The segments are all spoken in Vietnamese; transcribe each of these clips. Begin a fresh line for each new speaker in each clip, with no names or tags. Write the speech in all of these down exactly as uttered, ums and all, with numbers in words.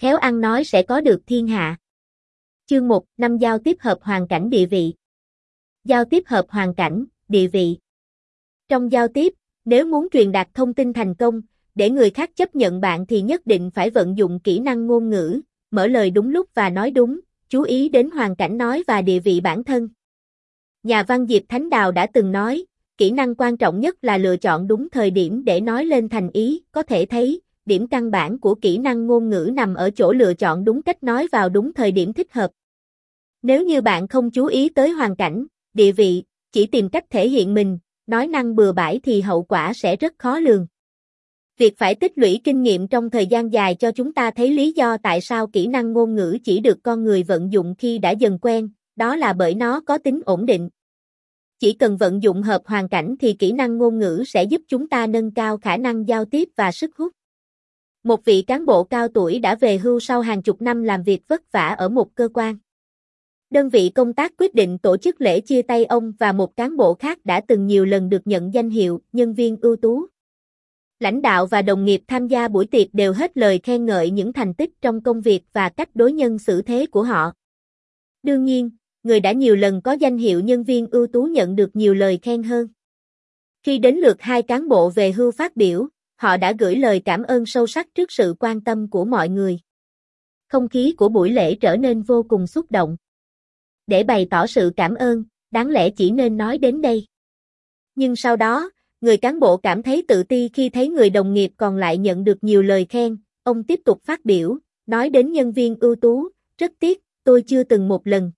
Khéo ăn nói sẽ có được thiên hạ. Chương một, năm giao tiếp hợp hoàn cảnh địa vị. Giao tiếp hợp hoàn cảnh, địa vị. Trong giao tiếp, nếu muốn truyền đạt thông tin thành công, để người khác chấp nhận bạn thì nhất định phải vận dụng kỹ năng ngôn ngữ, mở lời đúng lúc và nói đúng, chú ý đến hoàn cảnh nói và địa vị bản thân. Nhà văn Diệp Thánh Đào đã từng nói, kỹ năng quan trọng nhất là lựa chọn đúng thời điểm để nói lên thành ý, có thể thấy, điểm căn bản của kỹ năng ngôn ngữ nằm ở chỗ lựa chọn đúng cách nói vào đúng thời điểm thích hợp. Nếu như bạn không chú ý tới hoàn cảnh, địa vị, chỉ tìm cách thể hiện mình, nói năng bừa bãi thì hậu quả sẽ rất khó lường. Việc phải tích lũy kinh nghiệm trong thời gian dài cho chúng ta thấy lý do tại sao kỹ năng ngôn ngữ chỉ được con người vận dụng khi đã dần quen, đó là bởi nó có tính ổn định. Chỉ cần vận dụng hợp hoàn cảnh thì kỹ năng ngôn ngữ sẽ giúp chúng ta nâng cao khả năng giao tiếp và sức hút. Một vị cán bộ cao tuổi đã về hưu sau hàng chục năm làm việc vất vả ở một cơ quan. Đơn vị công tác quyết định tổ chức lễ chia tay ông và một cán bộ khác đã từng nhiều lần được nhận danh hiệu nhân viên ưu tú. Lãnh đạo và đồng nghiệp tham gia buổi tiệc đều hết lời khen ngợi những thành tích trong công việc và cách đối nhân xử thế của họ. Đương nhiên, người đã nhiều lần có danh hiệu nhân viên ưu tú nhận được nhiều lời khen hơn. Khi đến lượt hai cán bộ về hưu phát biểu, họ đã gửi lời cảm ơn sâu sắc trước sự quan tâm của mọi người. Không khí của buổi lễ trở nên vô cùng xúc động. Để bày tỏ sự cảm ơn, đáng lẽ chỉ nên nói đến đây. Nhưng sau đó, người cán bộ cảm thấy tự ti khi thấy người đồng nghiệp còn lại nhận được nhiều lời khen, ông tiếp tục phát biểu, nói đến nhân viên ưu tú, rất tiếc, tôi chưa từng một lần.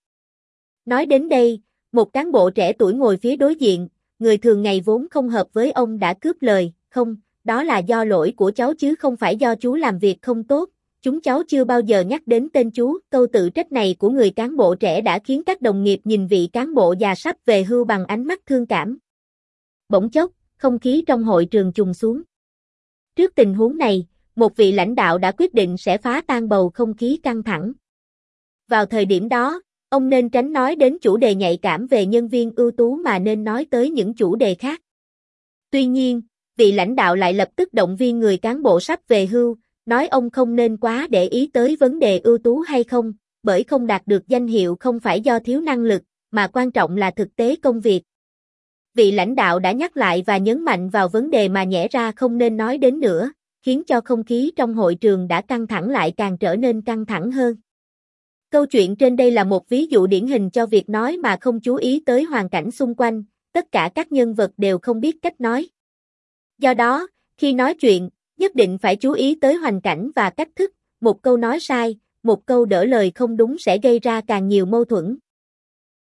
Nói đến đây, một cán bộ trẻ tuổi ngồi phía đối diện, người thường ngày vốn không hợp với ông đã cướp lời, không, đó là do lỗi của cháu chứ không phải do chú làm việc không tốt, chúng cháu chưa bao giờ nhắc đến tên chú. Câu tự trách này của người cán bộ trẻ đã khiến các đồng nghiệp nhìn vị cán bộ già sắp về hưu bằng ánh mắt thương cảm. Bỗng chốc, không khí trong hội trường trùng xuống. Trước tình huống này, một vị lãnh đạo đã quyết định sẽ phá tan bầu không khí căng thẳng. Vào thời điểm đó, ông nên tránh nói đến chủ đề nhạy cảm về nhân viên ưu tú mà nên nói tới những chủ đề khác. Tuy nhiên, vị lãnh đạo lại lập tức động viên người cán bộ sắp về hưu, nói ông không nên quá để ý tới vấn đề ưu tú hay không, bởi không đạt được danh hiệu không phải do thiếu năng lực, mà quan trọng là thực tế công việc. Vị lãnh đạo đã nhắc lại và nhấn mạnh vào vấn đề mà nhẽ ra không nên nói đến nữa, khiến cho không khí trong hội trường đã căng thẳng lại càng trở nên căng thẳng hơn. Câu chuyện trên đây là một ví dụ điển hình cho việc nói mà không chú ý tới hoàn cảnh xung quanh, tất cả các nhân vật đều không biết cách nói. Do đó, khi nói chuyện, nhất định phải chú ý tới hoàn cảnh và cách thức, một câu nói sai, một câu đỡ lời không đúng sẽ gây ra càng nhiều mâu thuẫn,